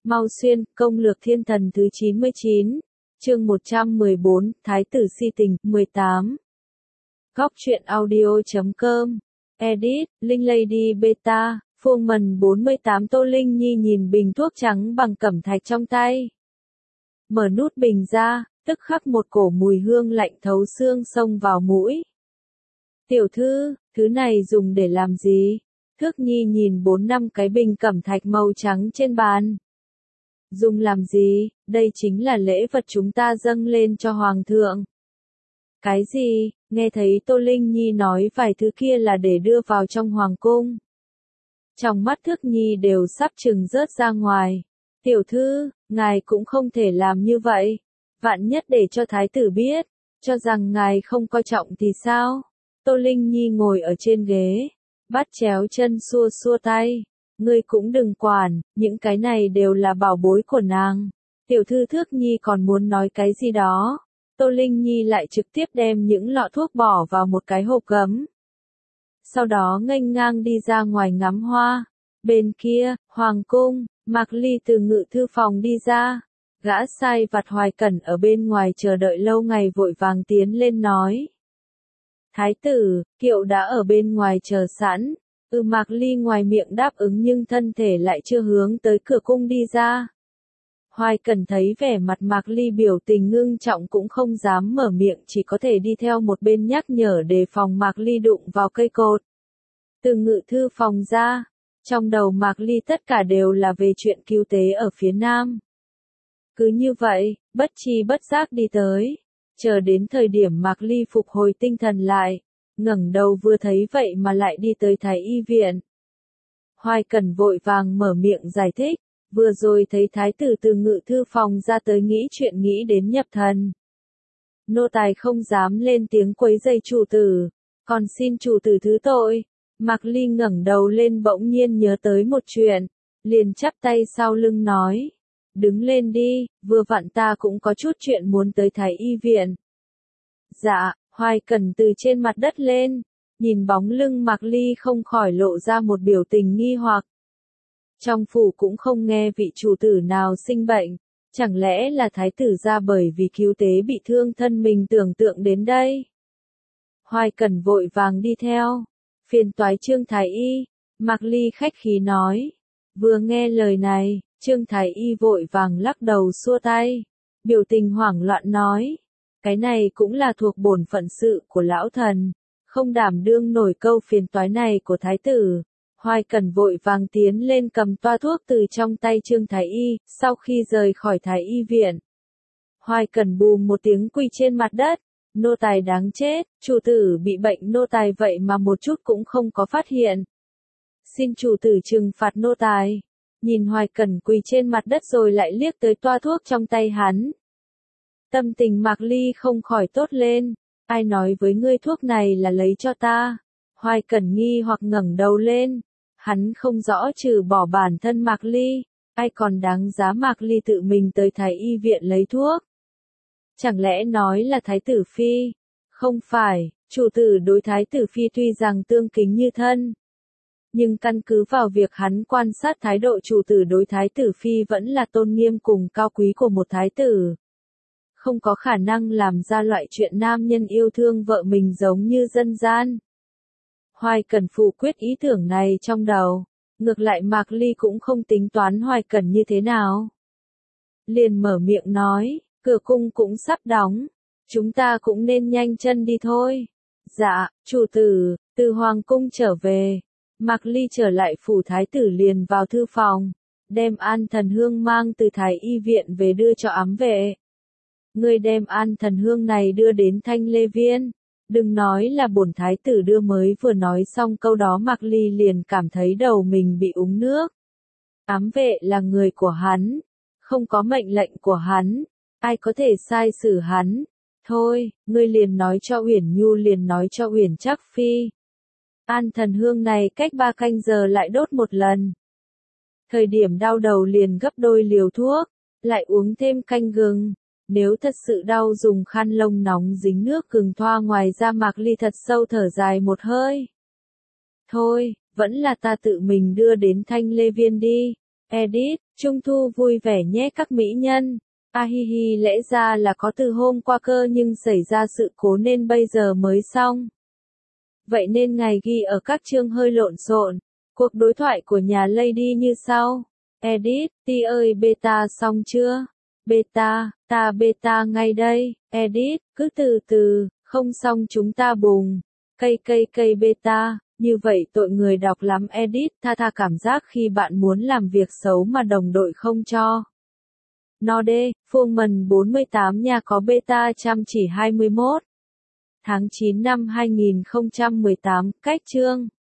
Mau xuyên, công lược thiên thần thứ 99, chương 114, Thái tử si tình, 18. Góc truyện audio.com, edit, Linh Lady Beta, Phương Mần 48. Tô Linh Nhi nhìn bình thuốc trắng bằng cẩm thạch trong tay. Mở nút bình ra, tức khắc một cổ mùi hương lạnh thấu xương xông vào mũi. Tiểu thư, thứ này dùng để làm gì? Thước Nhi nhìn 4-5 cái bình cẩm thạch màu trắng trên bàn. Dùng làm gì? Đây chính là lễ vật chúng ta dâng lên cho Hoàng thượng. Cái gì? Nghe thấy Tô Linh Nhi nói vài thứ kia là để đưa vào trong Hoàng cung. Trong mắt Thước Nhi đều sắp chừng rớt ra ngoài. Tiểu thư, ngài cũng không thể làm như vậy. Vạn nhất để cho thái tử biết, cho rằng ngài không coi trọng thì sao? Tô Linh Nhi ngồi ở trên ghế, bắt chéo chân xua xua tay. Ngươi cũng đừng quản, những cái này đều là bảo bối của nàng. Tiểu thư Thước Nhi còn muốn nói cái gì đó. Tô Linh Nhi lại trực tiếp đem những lọ thuốc bỏ vào một cái hộp gấm. Sau đó nghênh ngang đi ra ngoài ngắm hoa. Bên kia, Hoàng cung, Mạc Ly từ ngự thư phòng đi ra. Gã sai vặt Hoài Cẩn ở bên ngoài chờ đợi lâu ngày vội vàng tiến lên nói. Thái tử, kiệu đã ở bên ngoài chờ sẵn. Mạc Ly ngoài miệng đáp ứng nhưng thân thể lại chưa hướng tới cửa cung đi ra. Hoài Cẩn thấy vẻ mặt Mạc Ly biểu tình ngưng trọng cũng không dám mở miệng, chỉ có thể đi theo một bên nhắc nhở đề phòng Mạc Ly đụng vào cây cột. Từ ngự thư phòng ra, trong đầu Mạc Ly tất cả đều là về chuyện cứu tế ở phía nam. Cứ như vậy, bất chi bất giác đi tới, chờ đến thời điểm Mạc Ly phục hồi tinh thần lại. Ngẩng đầu vừa thấy vậy mà lại đi tới Thái y viện. Hoài Cẩn vội vàng mở miệng giải thích, vừa rồi thấy thái tử từ ngự thư phòng ra tới nghĩ chuyện nghĩ đến nhập thần. Nô tài không dám lên tiếng quấy rầy chủ tử, còn xin chủ tử thứ tội. Mạc Ly ngẩng đầu lên bỗng nhiên nhớ tới một chuyện, liền chắp tay sau lưng nói. Đứng lên đi, vừa vặn ta cũng có chút chuyện muốn tới Thái y viện. Dạ. Hoài Cẩn từ trên mặt đất lên, nhìn bóng lưng Mạc Ly không khỏi lộ ra một biểu tình nghi hoặc. Trong phủ cũng không nghe vị chủ tử nào sinh bệnh, chẳng lẽ là thái tử ra bởi vì cứu tế bị thương thân mình tưởng tượng đến đây. Hoài Cẩn vội vàng đi theo, phiền toái Trương Thái y, Mạc Ly khách khí nói. Vừa nghe lời này, Trương Thái y vội vàng lắc đầu xua tay, biểu tình hoảng loạn nói. Cái này cũng là thuộc bổn phận sự của lão thần, không đảm đương nổi câu phiền toái này của thái tử. Hoài Cẩn vội vàng tiến lên cầm toa thuốc từ trong tay Trương Thái y, sau khi rời khỏi Thái y viện. Hoài Cẩn bùm một tiếng quỳ trên mặt đất, nô tài đáng chết, chủ tử bị bệnh nô tài vậy mà một chút cũng không có phát hiện. Xin chủ tử trừng phạt nô tài. Nhìn Hoài Cẩn quỳ trên mặt đất rồi lại liếc tới toa thuốc trong tay hắn. Tâm tình Mạc Ly không khỏi tốt lên, ai nói với ngươi thuốc này là lấy cho ta? Hoài Cẩn nghi hoặc ngẩng đầu lên, hắn không rõ trừ bỏ bản thân Mạc Ly, ai còn đáng giá Mạc Ly tự mình tới Thái y viện lấy thuốc? Chẳng lẽ nói là Thái tử Phi? Không phải, chủ tử đối Thái tử Phi tuy rằng tương kính như thân, nhưng căn cứ vào việc hắn quan sát thái độ chủ tử đối Thái tử Phi vẫn là tôn nghiêm cùng cao quý của một thái tử. Không có khả năng làm ra loại chuyện nam nhân yêu thương vợ mình giống như dân gian. Hoài Cẩn phủ quyết ý tưởng này trong đầu, ngược lại Mạc Ly cũng không tính toán Hoài Cẩn như thế nào. Liền mở miệng nói, cửa cung cũng sắp đóng, chúng ta cũng nên nhanh chân đi thôi. Dạ, chủ tử, từ Hoàng cung trở về, Mạc Ly trở lại phủ thái tử liền vào thư phòng, đem An Thần Hương mang từ Thái y viện về đưa cho ám vệ. Ngươi đem An Thần Hương này đưa đến Thanh Lê Viên. Đừng nói là bổn thái tử đưa, mới vừa nói xong câu đó Mạc Ly liền cảm thấy đầu mình bị úng nước. Ám vệ là người của hắn, không có mệnh lệnh của hắn, ai có thể sai xử hắn. Thôi, ngươi liền nói cho Uyển Nhu, liền nói cho Uyển Trác Phi. An Thần Hương này cách 3 canh giờ lại đốt một lần. Thời điểm đau đầu liền gấp đôi liều thuốc, lại uống thêm canh gừng. Nếu thật sự đau dùng khăn lông nóng dính nước gừng thoa ngoài da. Mạc Ly thật sâu thở dài một hơi. Thôi, vẫn là ta tự mình đưa đến Thanh Lê Viên đi. Edit, Trung thu vui vẻ nhé các mỹ nhân. Ahihi lẽ ra là có từ hôm qua cơ nhưng xảy ra sự cố nên bây giờ mới xong. Vậy nên ngày ghi ở các chương hơi lộn xộn. Cuộc đối thoại của nhà Lady như sau. Edit, Ti ơi beta xong chưa? Beta, ta beta ngay đây. Edit, cứ từ từ, không xong chúng ta bùng. Cây beta, như vậy tội người đọc lắm. Edit, tha cảm giác khi bạn muốn làm việc xấu mà đồng đội không cho. Node, Fullman 48 nhà có beta chăm chỉ 21. Tháng 9 năm 2018, cách chương.